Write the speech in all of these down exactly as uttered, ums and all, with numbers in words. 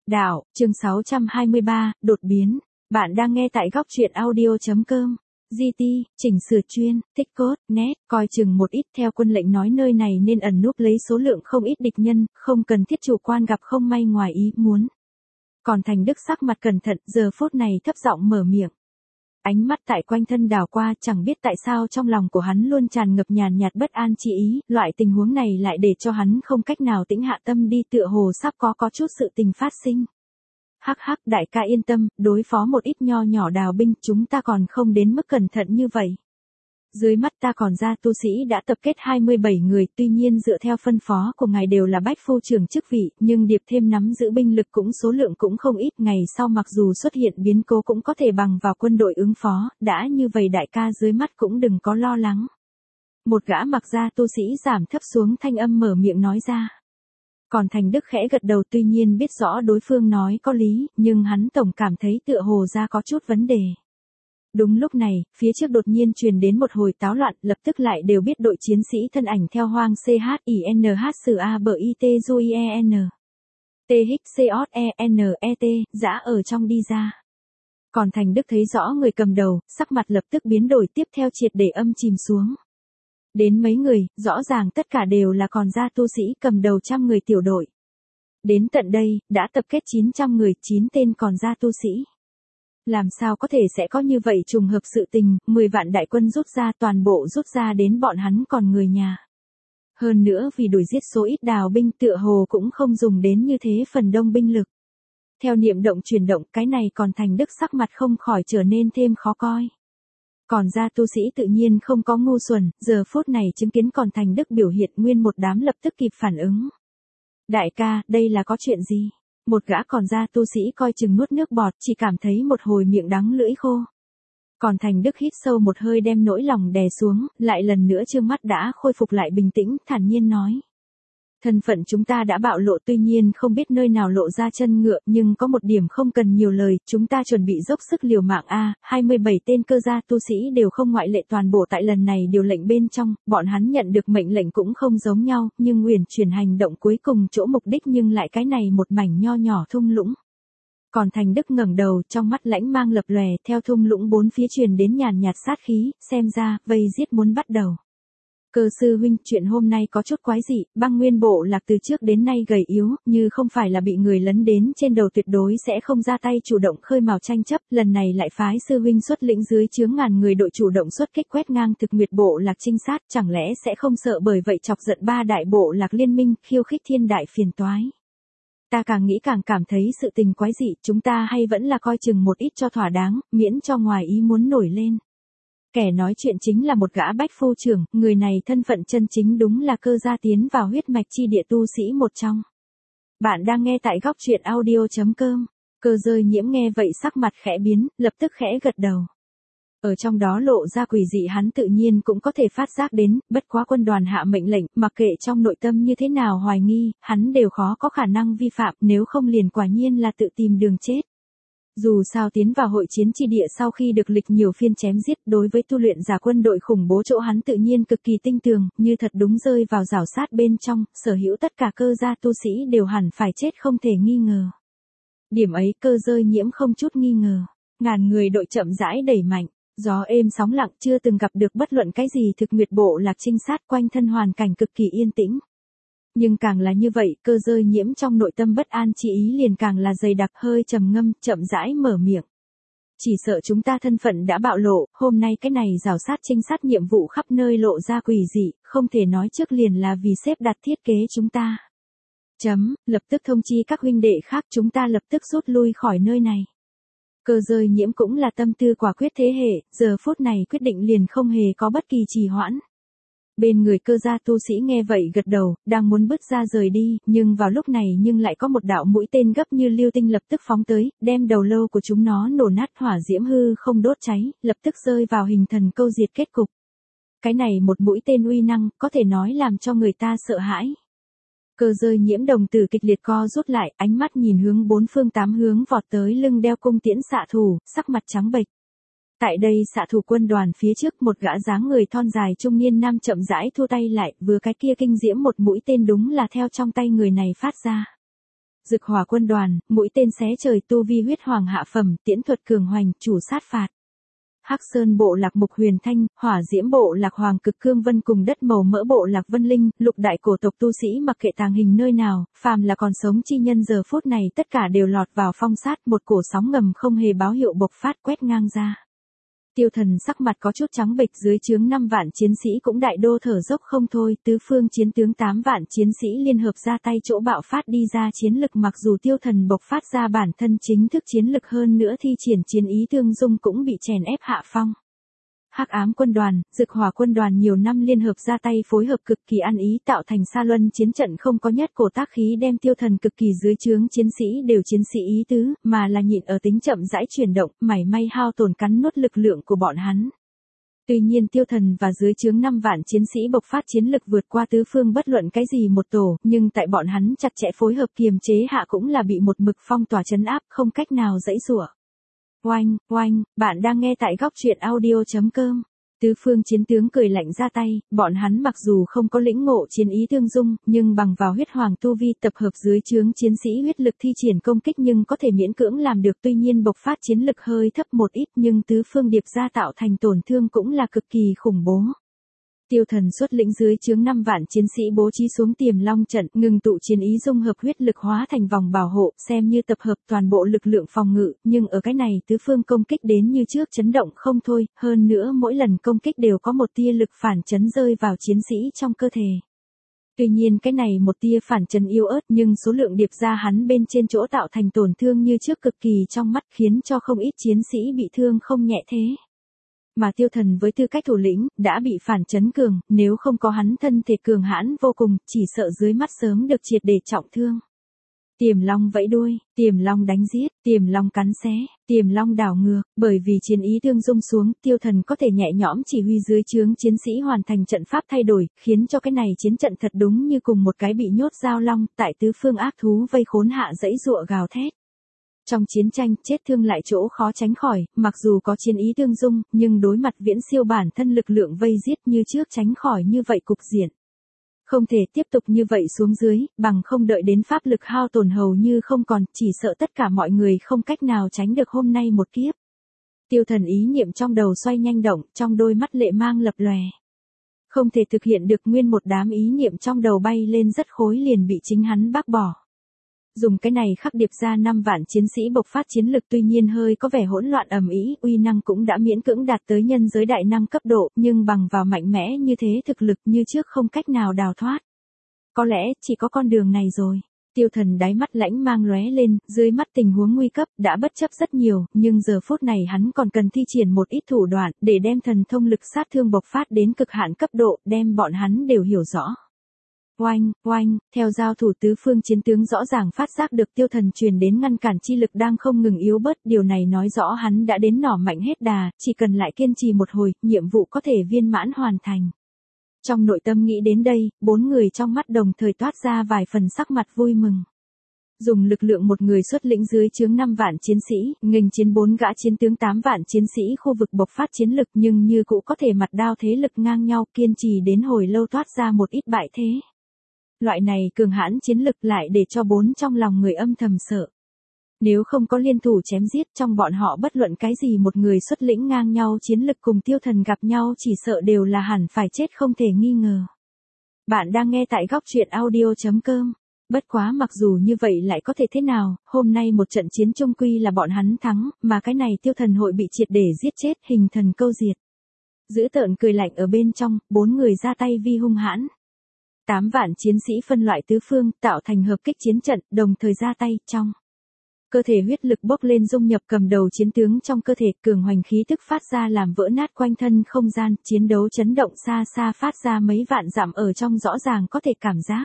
Đạo, chương sáu trăm hai mươi ba, đột biến. Bạn đang nghe tại góc truyện audio.com. giê tê, chỉnh sửa chuyên, tích cốt, net, coi chừng một ít theo quân lệnh nói nơi này nên ẩn núp lấy số lượng không ít địch nhân, không cần thiết chủ quan gặp không may ngoài ý muốn. Còn Thành Đức sắc mặt cẩn thận, giờ phút này thấp giọng mở miệng. Ánh mắt tại quanh thân đảo qua, chẳng biết tại sao trong lòng của hắn luôn tràn ngập nhàn nhạt bất an chi ý, loại tình huống này lại để cho hắn không cách nào tĩnh hạ tâm đi, tựa hồ sắp có có chút sự tình phát sinh. Hắc hắc, đại ca yên tâm, đối phó một ít nho nhỏ đào binh, chúng ta còn không đến mức cẩn thận như vậy. Dưới mắt ta còn ra tu sĩ đã tập kết hai mươi bảy người, tuy nhiên dựa theo phân phó của ngài đều là bách phu trưởng chức vị, nhưng điệp thêm nắm giữ binh lực cũng số lượng cũng không ít, ngày sau mặc dù xuất hiện biến cố cũng có thể bằng vào quân đội ứng phó, đã như vậy đại ca dưới mắt cũng đừng có lo lắng. Một gã mặc ra tu sĩ giảm thấp xuống thanh âm mở miệng nói ra. Còn Thành Đức khẽ gật đầu, tuy nhiên biết rõ đối phương nói có lý, nhưng hắn tổng cảm thấy tựa hồ ra có chút vấn đề. Đúng lúc này, phía trước đột nhiên truyền đến một hồi táo loạn, lập tức lại đều biết đội chiến sĩ thân ảnh theo hoang C H I N H S A B I T D U I E N T H C O E N E T, dã ở trong đi ra. Còn Thành Đức thấy rõ người cầm đầu, sắc mặt lập tức biến đổi, tiếp theo triệt để âm chìm xuống. Đến mấy người, rõ ràng tất cả đều là còn gia tu sĩ cầm đầu trăm người tiểu đội. Đến tận đây, đã tập kết chín trăm người, chín tên còn gia tu sĩ. Làm sao có thể sẽ có như vậy trùng hợp sự tình, mười vạn đại quân rút ra, toàn bộ rút ra đến bọn hắn còn người nhà. Hơn nữa vì đuổi giết số ít đào binh, tựa hồ cũng không dùng đến như thế phần đông binh lực. Theo niệm động chuyển động, cái này còn Thành Đức sắc mặt không khỏi trở nên thêm khó coi. Còn gia tu sĩ tự nhiên không có ngu xuẩn, giờ phút này chứng kiến còn Thành Đức biểu hiện, nguyên một đám lập tức kịp phản ứng. Đại ca, đây là có chuyện gì? Một gã còn gia tu sĩ coi chừng nuốt nước bọt, chỉ cảm thấy một hồi miệng đắng lưỡi khô. Còn Thành Đức hít sâu một hơi đem nỗi lòng đè xuống, lại lần nữa trương mắt đã khôi phục lại bình tĩnh, thản nhiên nói. Thân phận chúng ta đã bạo lộ, tuy nhiên không biết nơi nào lộ ra chân ngựa, nhưng có một điểm không cần nhiều lời, chúng ta chuẩn bị dốc sức liều mạng a, hai mươi bảy tên cơ gia tu sĩ đều không ngoại lệ toàn bộ tại lần này điều lệnh bên trong, bọn hắn nhận được mệnh lệnh cũng không giống nhau, nhưng uyển chuyển hành động cuối cùng chỗ mục đích nhưng lại cái này một mảnh nho nhỏ thung lũng. Còn Thành Đức ngẩng đầu, trong mắt lãnh mang lập lòe, theo thung lũng bốn phía truyền đến nhàn nhạt sát khí, xem ra, vây giết muốn bắt đầu. Cơ sư huynh, chuyện hôm nay có chút quái dị, băng nguyên bộ lạc từ trước đến nay gầy yếu, như không phải là bị người lấn đến trên đầu tuyệt đối sẽ không ra tay chủ động khơi mào tranh chấp, lần này lại phái sư huynh xuất lĩnh dưới chướng ngàn người đội chủ động xuất kích quét ngang thực nguyệt bộ lạc trinh sát, chẳng lẽ sẽ không sợ bởi vậy chọc giận ba đại bộ lạc liên minh, khiêu khích thiên đại phiền toái. Ta càng nghĩ càng cảm thấy sự tình quái dị, chúng ta hay vẫn là coi chừng một ít cho thỏa đáng, miễn cho ngoài ý muốn nổi lên. Kẻ nói chuyện chính là một gã bách phu trưởng, người này thân phận chân chính đúng là cơ gia tiến vào huyết mạch chi địa tu sĩ một trong. Bạn đang nghe tại góc truyện audio.com. Cơ rơi nhiễm nghe vậy sắc mặt khẽ biến, lập tức khẽ gật đầu. Ở trong đó lộ ra quỷ dị hắn tự nhiên cũng có thể phát giác đến, bất quá quân đoàn hạ mệnh lệnh, mặc kệ trong nội tâm như thế nào hoài nghi, hắn đều khó có khả năng vi phạm, nếu không liền quả nhiên là tự tìm đường chết. Dù sao tiến vào hội chiến chi địa sau khi được lịch nhiều phiên chém giết, đối với tu luyện giả quân đội khủng bố chỗ hắn tự nhiên cực kỳ tinh tường, như thật đúng rơi vào rào sát bên trong, sở hữu tất cả cơ gia tu sĩ đều hẳn phải chết không thể nghi ngờ. Điểm ấy cơ rơi nhiễm không chút nghi ngờ. Ngàn người đội chậm rãi đẩy mạnh, gió êm sóng lặng, chưa từng gặp được bất luận cái gì thực nguyệt bộ lạc trinh sát, quanh thân hoàn cảnh cực kỳ yên tĩnh. Nhưng càng là như vậy, cơ rơi nhiễm trong nội tâm bất an chi ý liền càng là dày đặc, hơi trầm ngâm, chậm rãi mở miệng. Chỉ sợ chúng ta thân phận đã bạo lộ, hôm nay cái này rào sát trinh sát nhiệm vụ khắp nơi lộ ra quỷ dị, không thể nói trước liền là vì xếp đặt thiết kế chúng ta. Chấm, lập tức thông chi các huynh đệ khác, chúng ta lập tức rút lui khỏi nơi này. Cơ rơi nhiễm cũng là tâm tư quả quyết thế hệ, giờ phút này quyết định liền không hề có bất kỳ trì hoãn. Bên người cơ gia tu sĩ nghe vậy gật đầu, đang muốn bước ra rời đi, nhưng vào lúc này nhưng lại có một đạo mũi tên gấp như lưu tinh lập tức phóng tới, đem đầu lâu của chúng nó nổ nát, hỏa diễm hư không đốt cháy, lập tức rơi vào hình thần câu diệt kết cục. Cái này một mũi tên uy năng, có thể nói làm cho người ta sợ hãi. Cơ rơi nhiễm đồng tử kịch liệt co rút lại, ánh mắt nhìn hướng bốn phương tám hướng vọt tới lưng đeo cung tiễn xạ thủ, sắc mặt trắng bệch. Tại đây xạ thủ quân đoàn phía trước, một gã dáng người thon dài trung niên nam chậm rãi thua tay lại, vừa cái kia kinh diễm một mũi tên đúng là theo trong tay người này phát ra. Dực Hỏa quân đoàn, mũi tên xé trời tu vi huyết hoàng hạ phẩm, tiễn thuật cường hoành, chủ sát phạt. Hắc Sơn bộ lạc Mục Huyền Thanh, Hỏa Diễm bộ lạc Hoàng Cực Cương Vân cùng đất màu mỡ bộ lạc Vân Linh, lục đại cổ tộc tu sĩ mặc kệ tàng hình nơi nào, phàm là còn sống chi nhân giờ phút này tất cả đều lọt vào phong sát, một cổ sóng ngầm không hề báo hiệu bộc phát quét ngang ra. Tiêu Thần sắc mặt có chút trắng bệch, dưới trướng năm vạn chiến sĩ cũng đại đô thở dốc không thôi, tứ phương chiến tướng tám vạn chiến sĩ liên hợp ra tay chỗ bạo phát đi ra chiến lực, mặc dù Tiêu Thần bộc phát ra bản thân chính thức chiến lực hơn nữa thi triển chiến ý tương dung cũng bị chèn ép hạ phong. Hắc Ám quân đoàn, Dực Hỏa quân đoàn nhiều năm liên hợp ra tay phối hợp cực kỳ ăn ý, tạo thành Sa Luân chiến trận không có nhất cổ tác khí đem Tiêu Thần cực kỳ dưới trướng chiến sĩ đều chiến sĩ ý tứ, mà là nhịn ở tính chậm rãi chuyển động, mảy may hao tổn cắn nuốt lực lượng của bọn hắn. Tuy nhiên Tiêu Thần và dưới trướng năm vạn chiến sĩ bộc phát chiến lực vượt qua tứ phương bất luận cái gì một tổ, nhưng tại bọn hắn chặt chẽ phối hợp kiềm chế hạ cũng là bị một mực phong tỏa trấn áp, không cách nào giãy giụa. Oanh, oanh, bạn đang nghe tại góc truyện audio chấm com. Tứ phương chiến tướng cười lạnh ra tay, bọn hắn mặc dù không có lĩnh ngộ chiến ý tương dung, nhưng bằng vào huyết hoàng tu vi tập hợp dưới trướng chiến sĩ huyết lực thi triển công kích nhưng có thể miễn cưỡng làm được, tuy nhiên bộc phát chiến lực hơi thấp một ít nhưng tứ phương điệp ra tạo thành tổn thương cũng là cực kỳ khủng bố. Tiêu Thần xuất lĩnh dưới trướng năm vạn chiến sĩ bố trí xuống Tiềm Long trận, ngừng tụ chiến ý dung hợp huyết lực hóa thành vòng bảo hộ, xem như tập hợp toàn bộ lực lượng phòng ngự, nhưng ở cái này tứ phương công kích đến như trước chấn động không thôi, hơn nữa mỗi lần công kích đều có một tia lực phản chấn rơi vào chiến sĩ trong cơ thể. Tuy nhiên cái này một tia phản chấn yếu ớt nhưng số lượng điệp ra hắn bên trên chỗ tạo thành tổn thương như trước cực kỳ trong mắt, khiến cho không ít chiến sĩ bị thương không nhẹ thế. Mà Tiêu Thần với tư cách thủ lĩnh, đã bị phản chấn cường, nếu không có hắn thân thể cường hãn vô cùng, chỉ sợ dưới mắt sớm được triệt để trọng thương. Tiềm Long vẫy đuôi, Tiềm Long đánh giết, Tiềm Long cắn xé, Tiềm Long đảo ngược, bởi vì chiến ý tương dung xuống, Tiêu Thần có thể nhẹ nhõm chỉ huy dưới trướng chiến sĩ hoàn thành trận pháp thay đổi, khiến cho cái này chiến trận thật đúng như cùng một cái bị nhốt giao long, tại tứ phương ác thú vây khốn hạ dãy giụa gào thét. Trong chiến tranh, chết thương lại chỗ khó tránh khỏi, mặc dù có chiến ý tương dung, nhưng đối mặt viễn siêu bản thân lực lượng vây giết như trước tránh khỏi như vậy cục diện. Không thể tiếp tục như vậy xuống dưới, bằng không đợi đến pháp lực hao tổn hầu như không còn, chỉ sợ tất cả mọi người không cách nào tránh được hôm nay một kiếp. Tiêu Thần ý niệm trong đầu xoay nhanh động, trong đôi mắt lệ mang lập lòe. Không thể thực hiện được, nguyên một đám ý niệm trong đầu bay lên rất khối liền bị chính hắn bác bỏ. Dùng cái này khắc điệp ra năm vạn chiến sĩ bộc phát chiến lực, tuy nhiên hơi có vẻ hỗn loạn ầm ĩ, uy năng cũng đã miễn cưỡng đạt tới nhân giới đại năng cấp độ, nhưng bằng vào mạnh mẽ như thế thực lực như trước không cách nào đào thoát. Có lẽ chỉ có con đường này rồi. Tiêu Thần đáy mắt lãnh mang lóe lên, dưới mắt tình huống nguy cấp đã bất chấp rất nhiều, nhưng giờ phút này hắn còn cần thi triển một ít thủ đoạn để đem thần thông lực sát thương bộc phát đến cực hạn cấp độ, đem bọn hắn đều hiểu rõ. Oanh, oanh, theo giao thủ tứ phương chiến tướng rõ ràng phát giác được Tiêu Thần truyền đến ngăn cản chi lực đang không ngừng yếu bớt, điều này nói rõ hắn đã đến nỏ mạnh hết đà, chỉ cần lại kiên trì một hồi, nhiệm vụ có thể viên mãn hoàn thành. Trong nội tâm nghĩ đến đây, bốn người trong mắt đồng thời toát ra vài phần sắc mặt vui mừng. Dùng lực lượng một người xuất lĩnh dưới trướng năm vạn chiến sĩ, nghênh chiến bốn gã chiến tướng tám vạn chiến sĩ khu vực bộc phát chiến lực, nhưng như cũ có thể mặt đao thế lực ngang nhau, kiên trì đến hồi lâu toát ra một ít bại thế. Loại này cường hãn chiến lực lại để cho bốn trong lòng người âm thầm sợ. Nếu không có liên thủ chém giết, trong bọn họ bất luận cái gì một người xuất lĩnh ngang nhau chiến lực cùng Tiêu Thần gặp nhau chỉ sợ đều là hẳn phải chết không thể nghi ngờ. Bạn đang nghe tại góc truyện audio chấm com. Bất quá mặc dù như vậy lại có thể thế nào, hôm nay một trận chiến chung quy là bọn hắn thắng, mà cái này Tiêu Thần hội bị triệt để giết chết, hình thần câu diệt. Giữ tợn cười lạnh ở bên trong, bốn người ra tay vi hung hãn. Tám vạn chiến sĩ phân loại tứ phương, tạo thành hợp kích chiến trận, đồng thời ra tay, trong cơ thể huyết lực bốc lên dung nhập cầm đầu chiến tướng trong cơ thể, cường hoành khí tức phát ra làm vỡ nát quanh thân không gian, chiến đấu chấn động xa xa phát ra mấy vạn dặm ở trong rõ ràng có thể cảm giác.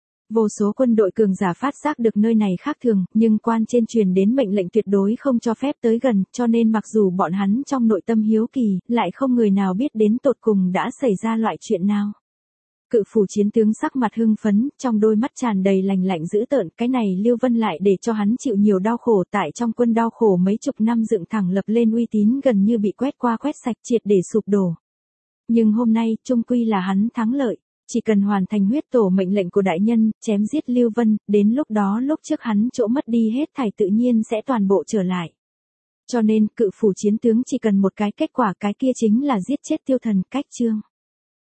Vô số quân đội cường giả phát giác được nơi này khác thường, nhưng quan trên truyền đến mệnh lệnh tuyệt đối không cho phép tới gần, cho nên mặc dù bọn hắn trong nội tâm hiếu kỳ, lại không người nào biết đến tột cùng đã xảy ra loại chuyện nào. Cự phủ chiến tướng sắc mặt hưng phấn, trong đôi mắt tràn đầy lành lạnh dữ tợn, cái này Lưu Vân lại để cho hắn chịu nhiều đau khổ, tại trong quân đau khổ mấy chục năm dựng thẳng lập lên uy tín gần như bị quét qua quét sạch triệt để sụp đổ. Nhưng hôm nay, chung quy là hắn thắng lợi. chỉ cần hoàn thành huyết tổ mệnh lệnh của đại nhân, chém giết Lưu Vân, đến lúc đó lúc trước hắn chỗ mất đi hết thảy tự nhiên sẽ toàn bộ trở lại. Cho nên, cự phủ chiến tướng chỉ cần một cái kết quả, cái kia chính là giết chết Tiêu Thần. Cách chương